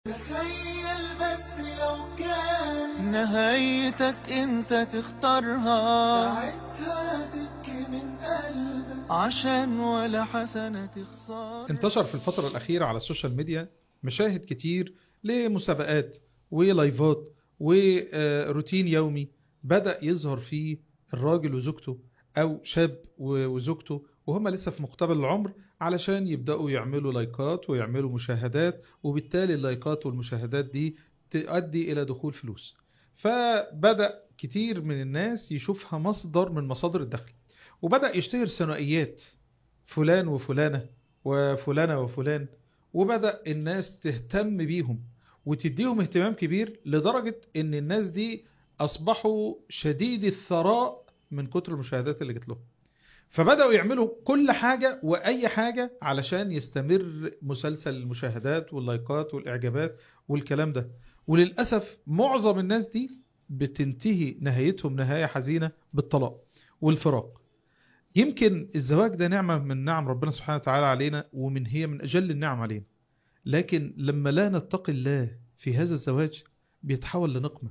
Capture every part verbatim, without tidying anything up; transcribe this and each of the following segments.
تخيل بس لو كان نهايتك انت تختارها، ساعتها تبكي من قلبك عشان ولا حسنة تخسر. انتشر في الفترة الأخيرة على السوشيال ميديا مشاهد كتير لمسابقات ولايفات وروتين يومي بدأ يظهر فيه الراجل وزوجته أو شاب وزوجته وهم لسه في مقتبل العمر علشان يبدأوا يعملوا لايكات ويعملوا مشاهدات، وبالتالي اللايكات والمشاهدات دي تؤدي إلى دخول فلوس. فبدأ كتير من الناس يشوفها مصدر من مصادر الدخل، وبدأ يشتهر ثنائيات فلان وفلانة وفلانة وفلان، وبدأ الناس تهتم بيهم وتديهم اهتمام كبير لدرجة ان الناس دي اصبحوا شديد الثراء من كتر المشاهدات اللي جت لهم. فبدأوا يعملوا كل حاجة واي حاجة علشان يستمر مسلسل المشاهدات واللايكات والاعجابات والكلام ده. وللأسف معظم الناس دي بتنتهي نهايتهم نهاية حزينة بالطلاق والفراق. يمكن الزواج ده نعمة من نعم ربنا سبحانه وتعالى علينا، ومن هي من أجل النعم علينا، لكن لما لا نتقي الله في هذا الزواج بيتحول لنقمة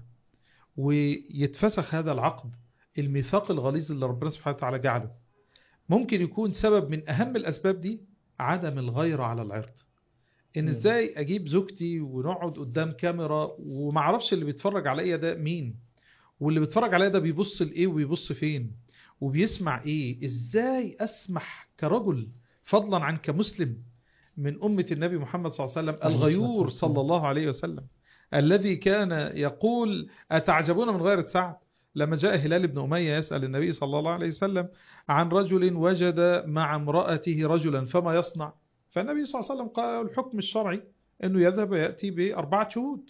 ويتفسخ هذا العقد، الميثاق الغليظ اللي ربنا سبحانه وتعالى جعله. ممكن يكون سبب من أهم الأسباب دي عدم الغيرة على العرض. إن إزاي أجيب زوجتي ونقعد قدام كاميرا ومعرفش اللي بيتفرج عليا ده مين، واللي بيتفرج عليا ده بيبص لإيه وبيبص فين وبيسمع ايه. ازاي اسمح كرجل فضلا عن كمسلم من أمة النبي محمد صلى الله عليه وسلم الغيور صلى الله عليه وسلم الذي كان يقول أتعجبون من غيرة سعد، لما جاء هلال بن أمية يسأل النبي صلى الله عليه وسلم عن رجل وجد مع امرأته رجلا فما يصنع، فالنبي صلى الله عليه وسلم قال الحكم الشرعي أنه يذهب يأتي بأربعة شهود.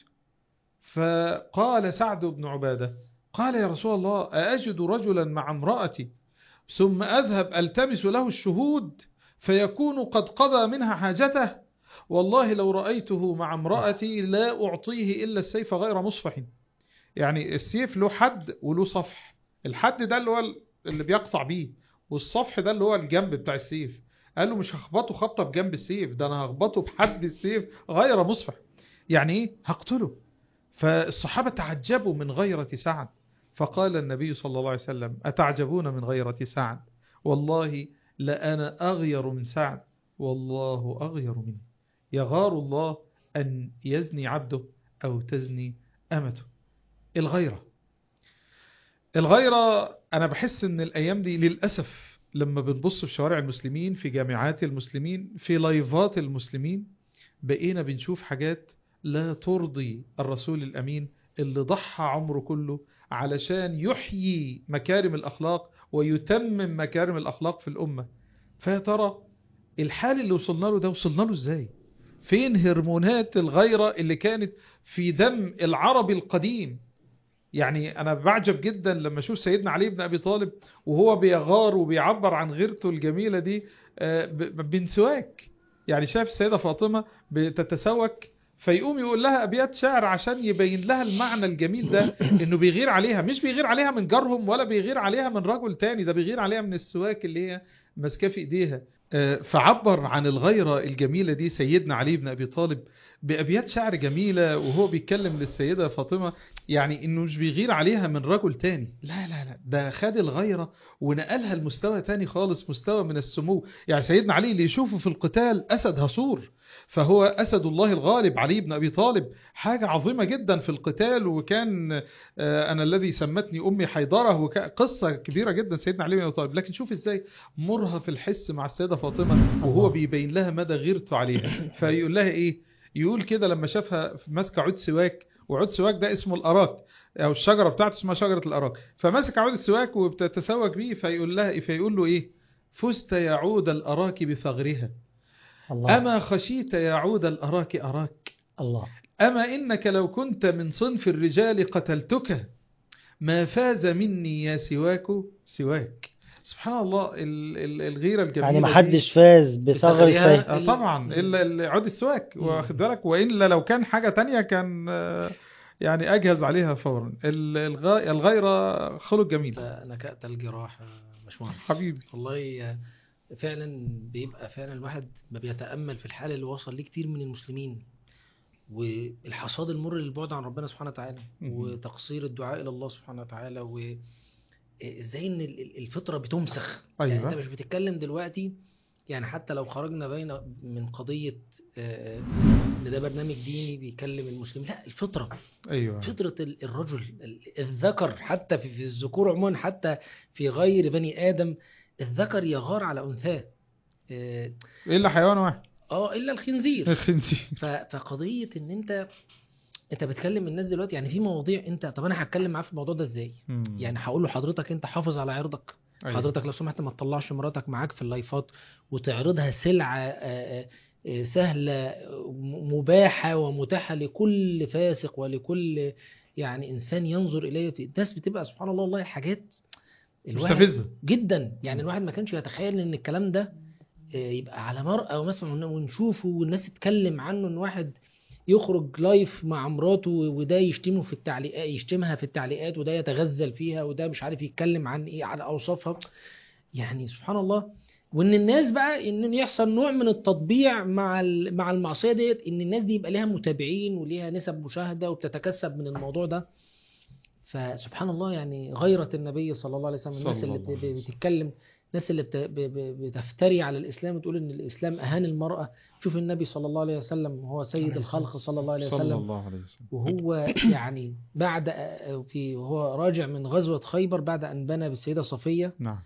فقال سعد بن عبادة قال يا رسول الله أأجد رجلا مع امرأتي ثم أذهب ألتمس له الشهود فيكون قد قضى منها حاجته؟ والله لو رأيته مع امرأتي لا أعطيه إلا السيف غير مصفح. يعني السيف له حد وله صفح، الحد ده اللي هو اللي بيقطع بيه، والصفح ده اللي هو الجنب بتاع السيف. قال له مش هخبطه خبطة بجنب السيف، ده أنا هخبطه بحد السيف غير مصفح. يعني إيه؟ هقتله. فالصحابة تعجبوا من غيرة سعد، فقال النبي صلى الله عليه وسلم أتعجبون من غيرة سعد؟ والله لأنا أغير من سعد والله أغير منه. يغار الله أن يزني عبده أو تزني أمته. الغيرة الغيرة أنا بحس أن الأيام دي للأسف لما بنبص في شوارع المسلمين، في جامعات المسلمين، في لايفات المسلمين، بقينا بنشوف حاجات لا ترضي الرسول الأمين اللي ضحى عمره كله علشان يحيي مكارم الأخلاق ويتمم مكارم الأخلاق في الأمة. فيا ترى الحال اللي وصلنا له ده وصلنا له ازاي؟ فين هرمونات الغيرة اللي كانت في دم العربي القديم؟ يعني أنا بعجب جدا لما أشوف سيدنا علي بن أبي طالب وهو بيغار وبيعبر عن غيرته الجميلة دي بنسواك. يعني شاف السيدة فاطمة بتتسوك فيقوم يقول لها أبيات شعر عشان يبين لها المعنى الجميل ده، إنه بيغير عليها، مش بيغير عليها من جارهم ولا بيغير عليها من رجل تاني، ده بيغير عليها من السواك اللي هي ماسكاه في إيديها. فعبر عن الغيرة الجميلة دي سيدنا علي بن أبي طالب بأبيات شعر جميلة وهو بيتكلم للسيدة فاطمة، يعني إنه مش بيغير عليها من رجل تاني، لا لا لا، ده خد الغيرة ونقلها المستوى تاني خالص، مستوى من السمو. يعني سيدنا علي اللي يشوفه في القتال أسد هصور، فهو أسد الله الغالب علي بن أبي طالب، حاجة عظيمة جدا في القتال. وكان أنا الذي سمتني أمي حيدرة، قصة كبيرة جدا سيدنا علي بن أبي طالب. لكن شوف إزاي مرهف الحس مع السيدة فاطمة وهو بيبين لها مدى غيرته عليها. فيقول لها إيه؟ يقول كده لما شافها ماسكه عود سواك، وعود سواك ده اسمه الأراك، أو الشجرة بتاعته اسمها شجرة الأراك، فماسك عود السواك وبتتسوك بيه، فيقول لها فيقول له إيه؟ فزت يا عود الأراك بثغرها، الله. أما خشيت يا عود الأراك أراك، الله. أما إنك لو كنت من صنف الرجال قتلتك، ما فاز مني يا سواك سواك. سبحان الله الغيرة الجميلة، يعني ما حدش فاز بثغر السيف آه طبعا إلا عود السواك، واخد بالك، وإلا لو كان حاجة تانية كان يعني أجهز عليها فورا. الغيرة خلق جميل. نكأت الجراح باشمهندس حبيبي والله. فعلا بيبقى فعلا الواحد ما بيتأمل في الحال اللي وصل ليه كتير من المسلمين، والحصاد المر للبعد عن ربنا سبحانه وتعالى مم. وتقصير الدعاء الى الله سبحانه وتعالى، وازاي ان ال- ال- الفطره بتمسخ. أيوة. يعني انت مش بتتكلم دلوقتي، يعني حتى لو خرجنا بين من قضيه آه، ان ده برنامج ديني بيكلم المسلمين، لا، الفطره أيوة. فطره ال- الرجل ال- الذكر، حتى في في الذكور عموما، حتى في غير بني ادم، الذكر يغار على انثاه. اه إلا حيوان واحد، آه، الا الخنزير. الخنزير. ف- فقضيه ان انت انت بتكلم الناس دلوقتي، يعني في مواضيع انت، طب انا هتكلم معاه في الموضوع ده ازاي؟ مم. يعني هقول له حضرتك انت حافظ على عرضك. أيوة. حضرتك لو سمحت ما تطلعش مراتك معاك في اللايفات وتعرضها سلعة آه، آه، سهلة م- مباحة ومتاحة لكل فاسق ولكل يعني إنسان ينظر إليه. في الناس بتبقى سبحان الله والله حاجات الواحد مستفزة. جدا، يعني مم. الواحد ما كانش يتخيل إن الكلام ده آه، يبقى على مرأة ومثلا ونشوفه والناس تتكلم عنه، إن واحد يخرج لايف مع مراته وده يشتمه في التعليقات، يشتمها في التعليقات، وده يتغزل فيها، وده مش عارف يتكلم عن ايه، على اوصافها. يعني سبحان الله. وان الناس بقى ان يحصل نوع من التطبيع مع ال- مع المعصيه ديت، ان الناس دي يبقى ليها متابعين وليها نسب مشاهده وبتتكسب من الموضوع ده. فسبحان الله، يعني غيرة النبي صلى الله عليه وسلم، الناس صلى اللي الله عليه بت- وسلم. بتتكلم، الناس اللي بت- ب- ب- بتفتري على الإسلام وتقول إن الإسلام أهان المرأة. شوف النبي صلى الله عليه وسلم وهو سيد الخلق صلى الله عليه صلى وسلم، الله عليه وسلم. وهو يعني بعد في وهو راجع من غزوة خيبر بعد أن بنى بالسيدة صفية، نعم.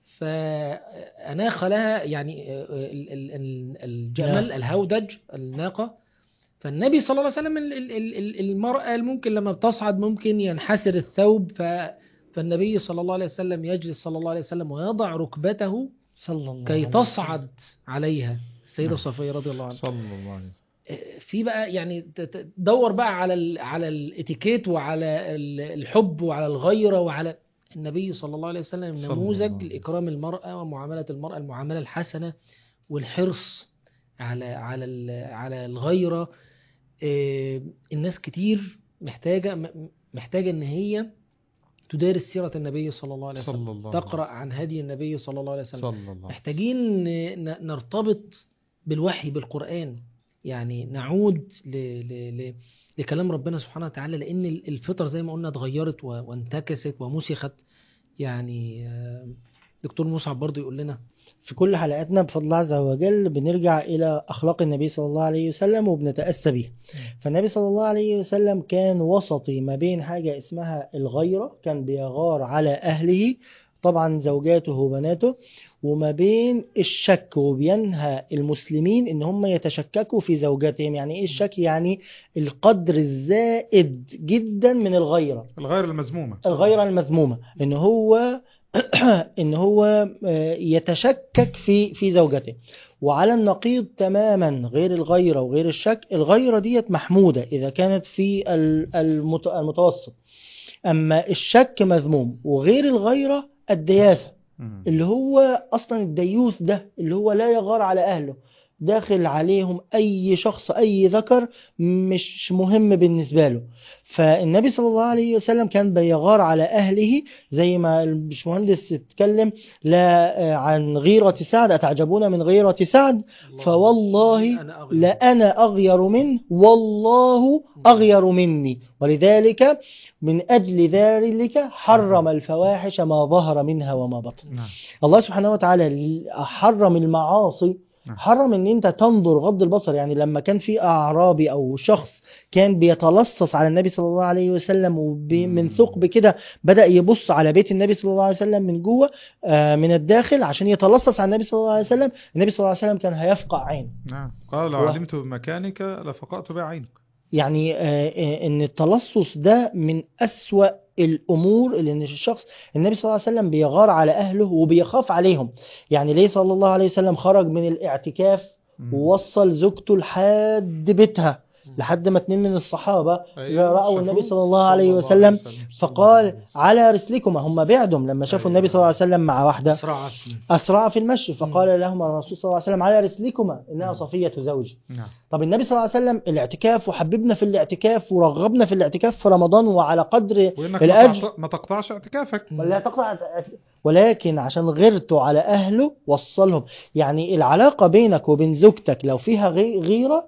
فأناخ لها يعني ال- ال- ال- الجمل نعم. الهودج الناقة. فالنبي صلى الله عليه وسلم ال- ال- ال- ال- المرأة ممكن لما بتصعد ممكن ينحسر الثوب، ف فالنبي صلى الله عليه وسلم يجلس صلى الله عليه وسلم ويضع ركبته صلى الله كي عليه تصعد عليها السيدة نعم. صفية رضي الله عنها. صلى الله عليه وسلم. في بقى يعني ت- ت- دور بقى على ال على الاتيكيت وعلى ال- الحب وعلى الغيرة وعلى النبي صلى الله عليه وسلم صلى الله نموذج عليه لإكرام المرأة ومعاملة المرأة المعاملة الحسنة والحرص على على ال- على الغيرة. آه، الناس كتير محتاجة م- محتاجة ان هي تدارس سيرة النبي صلى الله عليه صلى وسلم، الله عليه تقرأ عن هدي النبي صلى الله عليه وسلم. صلى الله عليه محتاجين ن- نرتبط بالوحي بالقرآن، يعني نعود ل... ل... ل... لكلام ربنا سبحانه وتعالى، لأن الفطر زي ما قلنا اتغيرت و... وانتكست ومسخت. يعني آه، دكتور مصعب برضو يقول لنا في كل حلقاتنا بفضل الله عز وجل بنرجع إلى أخلاق النبي صلى الله عليه وسلم وبنتأسى بيه. فالنبي صلى الله عليه وسلم كان وسطي ما بين حاجة اسمها الغيرة، كان بيغار على أهله طبعا زوجاته وبناته، وما بين الشك، وبينهى المسلمين ان هم يتشككوا في زوجاتهم. يعني ايه الشك؟ يعني القدر الزائد جدا من الغيرة، الغير المذمومة، الغيرة المذمومة، ان هو ان هو يتشكك في في زوجته. وعلى النقيض تماما غير الغيرة وغير الشك، الغيرة ديت محمودة إذا كانت في المت- المتوسط، أما الشك مذموم. وغير الغيرة الدياثة، مم. اللي هو أصلا الديوث ده اللي هو لا يغار على أهله، داخل عليهم أي شخص أي ذكر مش مهم بالنسبة له. فالنبي صلى الله عليه وسلم كان بيغار على أهله، زي ما البشمهندس اتكلم لا عن غيرة سعد، أتعجبون من غيرة سعد فوالله أنا أغير. لأنا أغير منه والله أغير مني، ولذلك من أجل ذلك حرم الفواحش ما ظهر منها وما بطن. نعم. الله سبحانه وتعالى حرم المعاصي، نعم. حرم ان انت تنظر غض البصر. يعني لما كان في اعرابي او شخص كان بيتلصص على النبي صلى الله عليه وسلم ومن ثقب كده بدأ يبص على بيت النبي صلى الله عليه وسلم من جوه آه من الداخل عشان يتلصص على النبي صلى الله عليه وسلم، النبي صلى الله عليه وسلم كان هيفقع عين. نعم. قال لو و... علمت بمكانك لفقأت بها عينك. يعني آه آه ان التلصص ده من أسوأ الأمور اللي إن الشخص، النبي صلى الله عليه وسلم بيغار على أهله وبيخاف عليهم. يعني ليه صلى الله عليه وسلم خرج من الاعتكاف ووصل زوجته لحد بيتها، لحد ما اتنين من الصحابة أيوة رأوا النبي شافوه صلى الله عليه صلى الله وسلم عليه وسلم. فقال على رسلكما، هم بعدهم لما شافوا النبي صلى الله عليه وسلم مع واحدة أسرع. أسرع في المشي، فقال لهم الرسول صلى الله عليه وسلم على رسلكما إنها صفية زوجي. نعم. طب النبي صلى الله عليه وسلم الاعتكاف وحببنا في الاعتكاف ورغبنا في الاعتكاف في رمضان وعلى قدر وإنك الأجر، ما تقطعش اعتكافك ولا تقطع، ولكن عشان غيرته على أهله وصلهم. يعني العلاقة بينك وبين زوجتك لو فيها غي- غيرة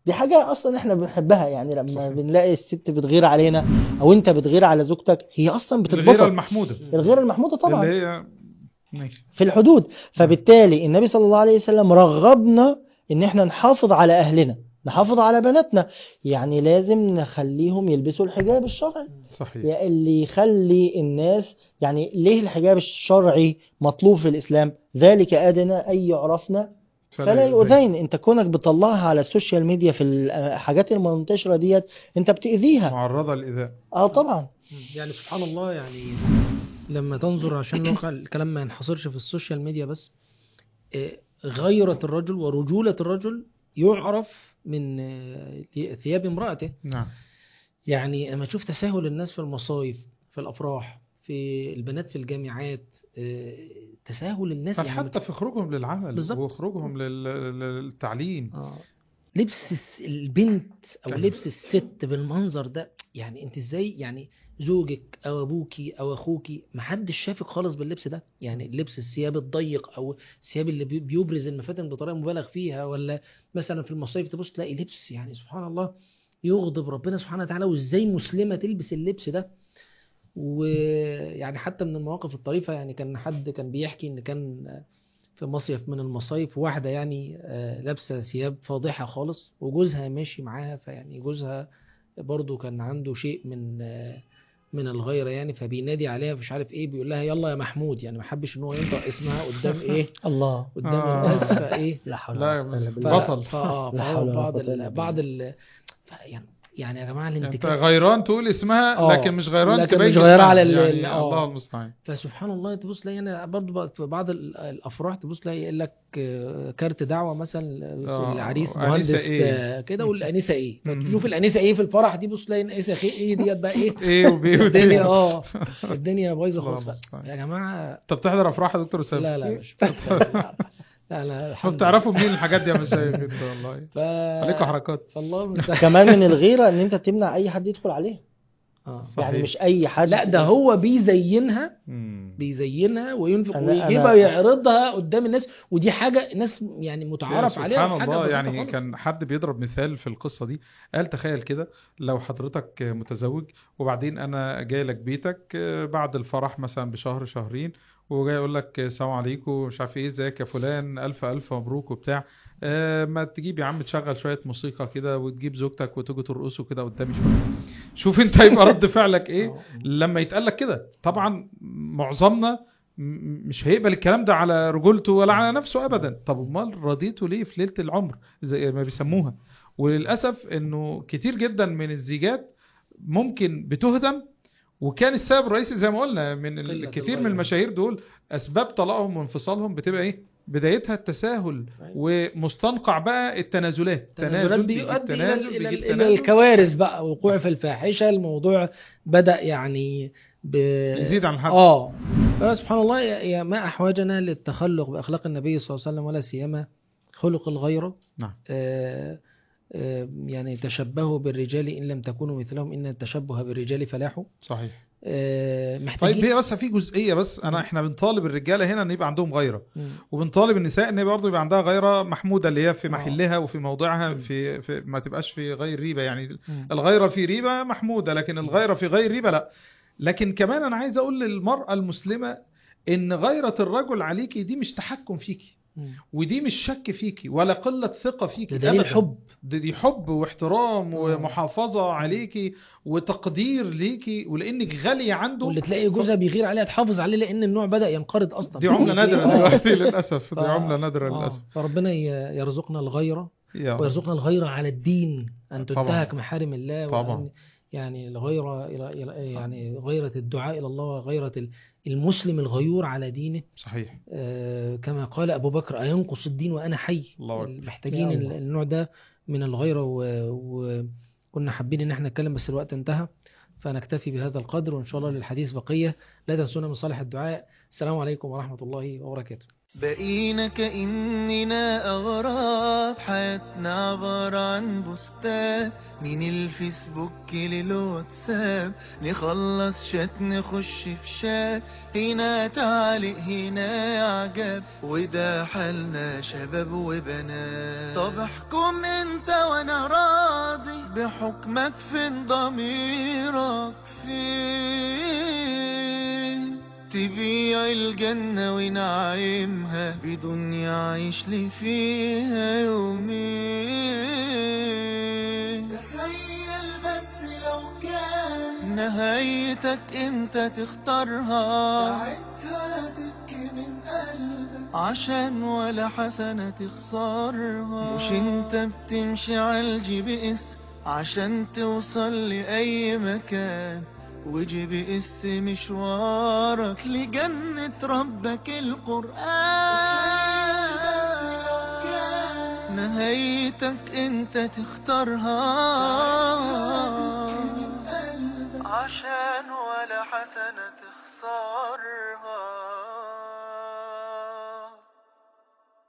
دي حاجة اصلا احنا بنحبها، يعني لما صحيح. بنلاقي الست بتغير علينا او انت بتغير على زوجتك، هي اصلا الغيرة بتتبسط. المحمودة الغيرة المحمودة طبعا اللي هي ماشي. في الحدود. فبالتالي النبي صلى الله عليه وسلم رغبنا ان احنا نحافظ على اهلنا، نحافظ على بناتنا، يعني لازم نخليهم يلبسوا الحجاب الشرعي. صحيح. يعني اللي يخلي الناس، يعني ليه الحجاب الشرعي مطلوب في الإسلام؟ ذلك أدنى أن يعرفنا فلا يؤذين. انت كونك بتطلعها على السوشيال ميديا في الحاجات المنتشرة ديت انت بتأذيها، معرضة للإيذاء. اه طبعا. يعني سبحان الله، يعني لما تنظر عشان نوقع الكلام ما ينحصرش في السوشيال ميديا بس، آه، غيرة الرجل ورجولة الرجل يعرف من آه، ثياب امرأته. نعم. يعني لما تشوف تساهل الناس في المصايف، في الأفراح، في البنات في الجامعات، آه، تساهل الناس بل يعني حتى في خروجهم للعمل بالظبط. وخروجهم لل- للتعليم. آه. لبس الس- البنت او أيوة. لبس الست بالمنظر ده، يعني انت ازاي؟ يعني زوجك او ابوكي او اخوكي محدش شافك خالص باللبس ده، يعني اللبس الثياب الضيق او الثياب اللي بي- بيبرز المفاتن بطريقه مبالغ فيها، ولا مثلا في المصايف تبص تلاقي لبس يعني سبحان الله يغضب ربنا سبحانه وتعالى، وازاي مسلمه تلبس اللبس ده. ويعني حتى من المواقف الطريفه، يعني كان حد كان بيحكي ان كان في مصيف من المصايف واحدة يعني آه، لابسة ثياب فاضحة خالص، وجوزها ماشي معاها، فيعني جوزها برضو كان عنده شيء من آه، من الغيرة يعني، فبينادي عليها مش عارف ايه، بيقول لها يلا يا محمود، يعني ما حبش ان هو ينطق اسمها قدام ايه، الله. قدام آه. الناس، فايه لا حول لا ولا يا قوة إلا بس- بالله. بطل. ف- آه، لا فهو حول ولا بعض قوة إلا ال... بالله. بعض ال... ف- يعني يعني يا جماعة انت الانتكاس، غيران تقول اسمها آه، لكن مش غيران لكن تبين مش غيران اسمها. على ال- ال- يعني آه. الله المستعان. فسبحان الله تبص تلاقي انا برضو بقى في بعض ال- الافراح تبص تلاقي يقول لك آه، كارت دعوه مثلا، آه، العريس أنسة مهندس إيه؟ آه، كده، والانسه ايه، فتشوف الانسه ايه في الفرح دي، بص تلاقي الانسه ايه ايه ديت بقى ايه، ايه وبي ودي. الدنيا اه الدنيا بايظه الله خالص. ف- المستعان. يا جماعه انت بتحضر افراح يا دكتور اسامه؟ لا لا مش لا لا لا ما الحمد بتعرفوا لله. منين الحاجات دي يا مشايخ انت والله؟ ف عليكم حركات. فالله المستعان. كمان من الغيرة ان انت تمنع اي حد يدخل عليه، آه. صحيح. يعني مش اي حد. لا ده هو بيزينها مم. بيزينها وينفق أنا- ويجيبها أنا- ويعرضها قدام الناس، ودي حاجة ناس يعني متعارف يا عليها، سبحان وحاجة الله. بسيطة يعني خالص. كان حد بيضرب مثال في القصة دي، قال تخيل كده لو حضرتك متزوج وبعدين انا جاي لك بيتك بعد الفرح مثلا بشهر شهرين، وجاي اقول لك السلام عليكم مش عارف ايه، ازيك يا فلان، الف الف مبروك وبتاع، آه ما تجيب يا عم تشغل شوية موسيقى كده وتجيب زوجتك وتيجوا ترقصوا كده قدامي شوية. شوف انت هيبقى رد فعلك ايه آه. لما يتقال لك كده؟ طبعا معظمنا م- مش هيقبل الكلام ده على رجولته ولا على نفسه ابدا. طب امال رضيته ليه في ليله العمر زي ما بيسموها؟ وللاسف انه كتير جدا من الزيجات ممكن بتهدم، وكان السبب الرئيسي زي ما قلنا من قلة الكثير من الغيرة. المشاهير دول اسباب طلاقهم وانفصالهم بتبقى ايه؟ بدايتها التساهل، أيوة. ومستنقع بقى التنازلات. التنازلات تنازل بيجيب بيؤدي إلى تنازل إلى بيجيب إلى تنازل، الكوارث بقى، وقوع في الفاحشة. الموضوع بدأ يعني ب... يزيد عن حد. اه فسبحان الله، يا يا ما أحوجنا للتخلق بأخلاق النبي صلى الله عليه وسلم، ولا سيما خلق الغيرة. نعم. آه آه يعني تشبهوا بالرجال إن لم تكونوا مثلهم إن التشبه بالرجال فلاح. صحيح. آه محتاجين. طيب هي بس في جزئيه بس انا مم. احنا بنطالب الرجاله هنا ان يبقى عندهم غيره، مم. وبنطالب النساء ان برضه يبقى عندها غيره محموده اللي هي في آه. محلها وفي موضعها، مم. في, في ما تبقاش في غير ريبه. يعني مم. الغيره في ريبه محموده، لكن الغيره في غير ريبه لا. لكن كمان انا عايز اقول للمراه المسلمه ان غيره الرجل عليكي دي مش تحكم فيكي، مم. ودي مش شك فيكي ولا قله ثقه فيكي، ده دليل أبداً. حب. دي, دي حب واحترام آه. ومحافظه عليكي وتقدير ليكي، ولانك غاليه عنده. واللي تلاقي جوزها بيغير عليها تحافظ عليه، لأن النوع بدأ ينقرض أصلا. دي عملة نادرة آه. دلوقتي للأسف. ف... دي عملة نادرة آه. للأسف. فربنا ي- يرزقنا الغيرة، يا رب. ويرزقنا الغيرة على الدين، أن طبعاً. تنتهك محارم الله، طبعاً. وأن يعني الغيرة إلى إلى- يعني غيرة الدعاء إلى الله، وغيرة ال- المسلم الغيور على دينه. صحيح. آه كما قال أبو بكر: أينقص الدين وأنا حي. الله أكبر. محتاجين يا ال- الله. النوع ده من الغيرة، وكنا حابين إن احنا نتكلم بس الوقت انتهى، فنكتفي بهذا القدر، وإن شاء الله للحديث بقية. لا تنسونا من صالح الدعاء. السلام عليكم ورحمة الله وبركاته. بقينا كأننا أغراب، حياتنا عبارة عن بوستات من الفيسبوك للواتساب، نخلص شات نخش في شات، هنا تعليق هنا إعجاب، وده حالنا شباب وبنات. طب احكم انت وانا راضي، بحكمك فين ضميرك فين؟ تبيع الجنة ونعيمها بدنيا عيش لي فيها يومين. تخيل بس لو كان نهايتك انت تختارها، ساعتها تبكي من قلبك عشان ولا حسنة تخسرها. مش انت بتمشي عالجي بإس عشان توصل لأي مكان، وجي بقس مشوارك لجنة ربك القرآن. نهايتك انت تختارها عشان